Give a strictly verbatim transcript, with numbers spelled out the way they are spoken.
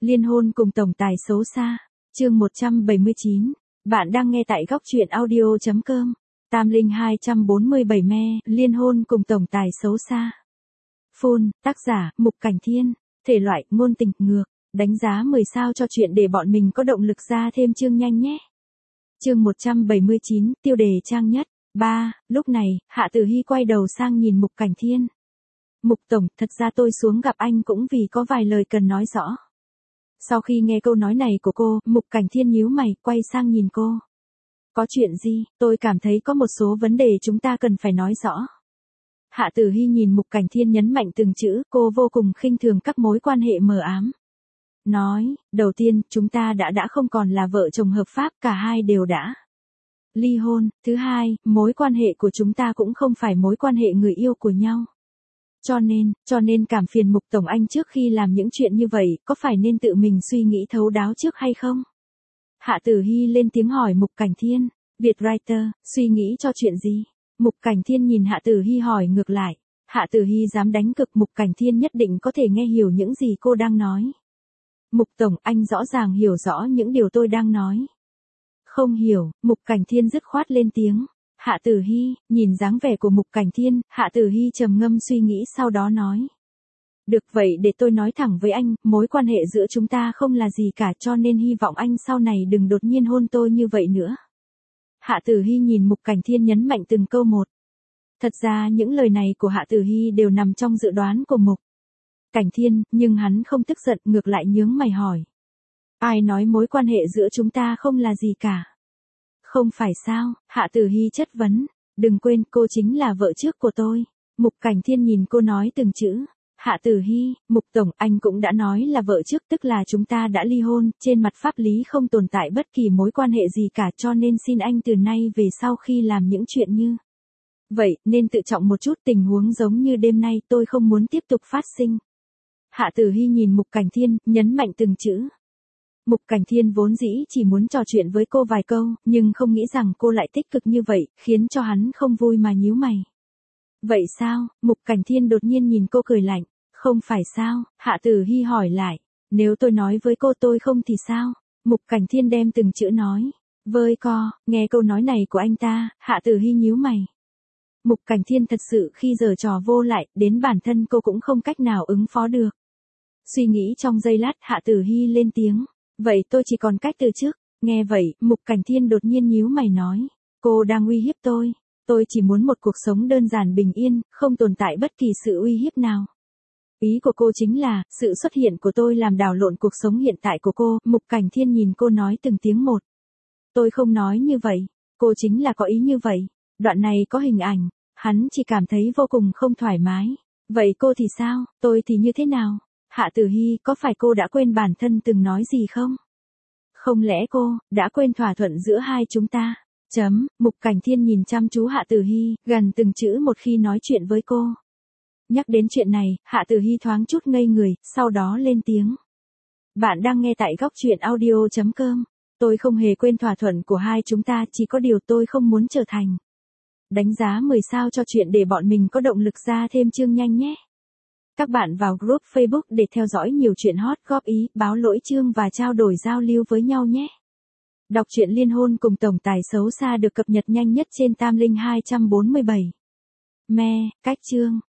Liên hôn cùng tổng tài xấu xa, chương một trăm bảy mươi chín. Bạn đang nghe tại góc truyện audio chấm com. Tam linh hai trăm bốn mươi bảy me, liên hôn cùng tổng tài xấu xa. Phone, tác giả, Mục Cảnh Thiên, thể loại, ngôn tình, ngược, đánh giá mười sao cho chuyện để bọn mình có động lực ra thêm chương nhanh nhé. Chương một trăm bảy mươi chín, tiêu đề trang nhất. ba. Lúc này, Hạ Tử Hy quay đầu sang nhìn Mục Cảnh Thiên. Mục tổng, thật ra tôi xuống gặp anh cũng vì có vài lời cần nói rõ. Sau khi nghe câu nói này của cô, Mục Cảnh Thiên nhíu mày, quay sang nhìn cô. Có chuyện gì? Tôi cảm thấy có một số vấn đề chúng ta cần phải nói rõ. Hạ Tử Hy nhìn Mục Cảnh Thiên nhấn mạnh từng chữ, cô vô cùng khinh thường các mối quan hệ mờ ám. Nói, đầu tiên, chúng ta đã đã không còn là vợ chồng hợp pháp, cả hai đều đã ly hôn. Thứ hai, mối quan hệ của chúng ta cũng không phải mối quan hệ người yêu của nhau. Cho nên, cho nên cảm phiền Mục tổng anh trước khi làm những chuyện như vậy, có phải nên tự mình suy nghĩ thấu đáo trước hay không? Hạ Tử Hy lên tiếng hỏi Mục Cảnh Thiên, Việt writer, suy nghĩ cho chuyện gì? Mục Cảnh Thiên nhìn Hạ Tử Hy hỏi ngược lại. Hạ Tử Hy dám đánh cực, Mục Cảnh Thiên nhất định có thể nghe hiểu những gì cô đang nói. Mục tổng, anh rõ ràng hiểu rõ những điều tôi đang nói. Không hiểu, Mục Cảnh Thiên dứt khoát lên tiếng. Hạ Tử Hy, nhìn dáng vẻ của Mục Cảnh Thiên, Hạ Tử Hy trầm ngâm suy nghĩ sau đó nói. Được vậy để tôi nói thẳng với anh, mối quan hệ giữa chúng ta không là gì cả, cho nên hy vọng anh sau này đừng đột nhiên hôn tôi như vậy nữa. Hạ Tử Hy nhìn Mục Cảnh Thiên nhấn mạnh từng câu một. Thật ra những lời này của Hạ Tử Hy đều nằm trong dự đoán của Mục Cảnh Thiên, nhưng hắn không tức giận, ngược lại nhướng mày hỏi. Ai nói mối quan hệ giữa chúng ta không là gì cả? Không phải sao? Hạ Tử Hy chất vấn. Đừng quên, cô chính là vợ trước của tôi. Mục Cảnh Thiên nhìn cô nói từng chữ. Hạ Tử Hy, Mục tổng, anh cũng đã nói là vợ trước, tức là chúng ta đã ly hôn, trên mặt pháp lý không tồn tại bất kỳ mối quan hệ gì cả, cho nên xin anh từ nay về sau khi làm những chuyện như vậy, nên tự trọng một chút, tình huống giống như đêm nay tôi không muốn tiếp tục phát sinh. Hạ Tử Hy nhìn Mục Cảnh Thiên, nhấn mạnh từng chữ. Mục Cảnh Thiên vốn dĩ chỉ muốn trò chuyện với cô vài câu, nhưng không nghĩ rằng cô lại tích cực như vậy, khiến cho hắn không vui mà nhíu mày. Vậy sao? Mục Cảnh Thiên đột nhiên nhìn cô cười lạnh. Không phải sao? Hạ Tử Hy hỏi lại. Nếu tôi nói với cô tôi không thì sao? Mục Cảnh Thiên đem từng chữ nói. Với co, nghe câu nói này của anh ta, Hạ Tử Hy nhíu mày. Mục Cảnh Thiên thật sự khi giở trò vô lại, đến bản thân cô cũng không cách nào ứng phó được. Suy nghĩ trong giây lát, Hạ Tử Hy lên tiếng. Vậy tôi chỉ còn cách từ trước. Nghe vậy, Mục Cảnh Thiên đột nhiên nhíu mày nói. Cô đang uy hiếp tôi. Tôi chỉ muốn một cuộc sống đơn giản bình yên, không tồn tại bất kỳ sự uy hiếp nào. Ý của cô chính là, sự xuất hiện của tôi làm đảo lộn cuộc sống hiện tại của cô. Mục Cảnh Thiên nhìn cô nói từng tiếng một. Tôi không nói như vậy. Cô chính là có ý như vậy. Đoạn này có hình ảnh. Hắn chỉ cảm thấy vô cùng không thoải mái. Vậy cô thì sao? Tôi thì như thế nào? Hạ Tử Hy, có phải cô đã quên bản thân từng nói gì không? Không lẽ cô đã quên thỏa thuận giữa hai chúng ta? Chấm. Mục Cảnh Thiên nhìn chăm chú Hạ Tử Hy, gần từng chữ một khi nói chuyện với cô. Nhắc đến chuyện này, Hạ Tử Hy thoáng chút ngây người, sau đó lên tiếng. Bạn đang nghe tại góc truyện audio chấm com. Tôi không hề quên thỏa thuận của hai chúng ta, chỉ có điều tôi không muốn trở thành. Đánh giá mười sao cho chuyện để bọn mình có động lực ra thêm chương nhanh nhé. Các bạn vào group Facebook để theo dõi nhiều chuyện hot, góp ý, báo lỗi chương và trao đổi giao lưu với nhau nhé. Đọc truyện liên hôn cùng tổng tài xấu xa được cập nhật nhanh nhất trên Tam linh hai trăm bốn mươi bảy me, cách chương.